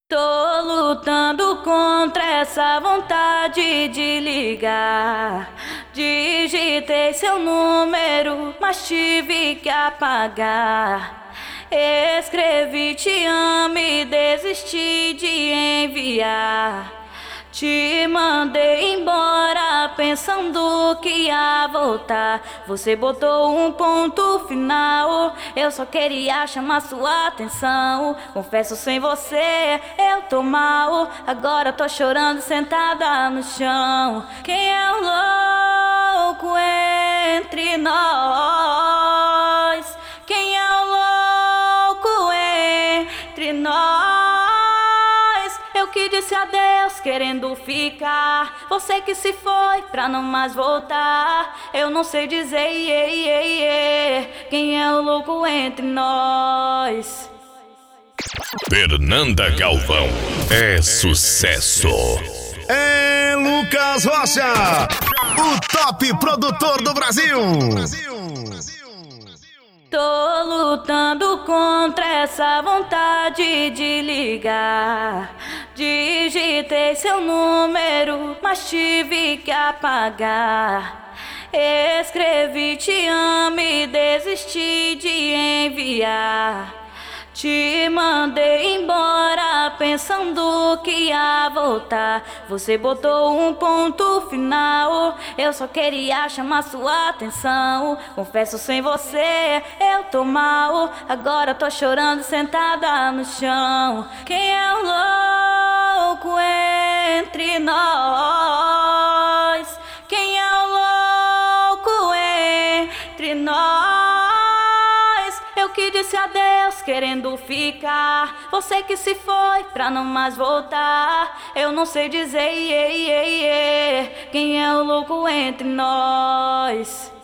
Tô lutando contra essa vontade de ligar. Digitei seu número, mas tive que apagar. Escrevi te amo e desisti de enviar. Te mandei embora pensando que ia voltar. Você botou um ponto final. Eu só queria chamar sua atenção. Confesso, sem você eu tô mal. Agora tô chorando sentada no chão. Quem é o louco entre nós? Quem é o louco entre nós? Eu que disse adeus querendo ficar. Você que se foi pra não mais voltar. Eu não sei dizer quem é o louco entre nós. Fernanda Galvão é sucesso. É Lucas Rocha, o top produtor do Brasil. Tô lutando contra essa vontade de ligar. Digitei seu número, mas tive que apagar. Escrevi te amo e desisti de enviar. Te mandei embora pensando que ia voltar. Você botou um ponto final. Eu só queria chamar sua atenção. Confesso, sem você eu tô mal. Agora tô chorando sentada no chão. Quem é o louco entre nós? Quem é o louco entre nós? Eu que disse adeus querendo ficar. Você que se foi pra não mais voltar. Eu não sei dizer quem é o louco entre nós.